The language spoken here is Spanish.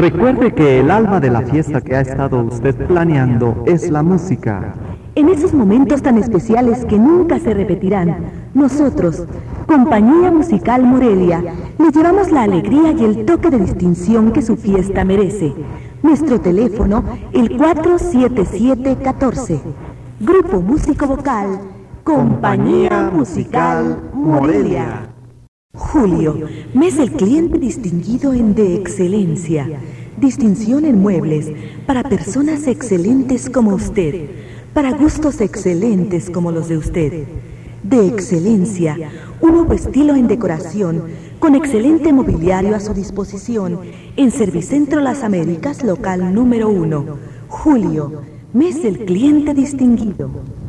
Recuerde que el alma de la fiesta que ha estado usted planeando es la música. En esos momentos tan especiales que nunca se repetirán, nosotros, Compañía Musical Morelia, le llevamos la alegría y el toque de distinción que su fiesta merece. Nuestro teléfono, el 47714. Grupo Músico Vocal, Compañía Musical Morelia. Julio, mes del cliente distinguido en de excelencia. Distinción en muebles para personas excelentes como usted, para gustos excelentes como los de usted. De excelencia, un nuevo estilo en decoración, con excelente mobiliario a su disposición, en Servicentro Las Américas, local número 1. Julio, mes del cliente distinguido.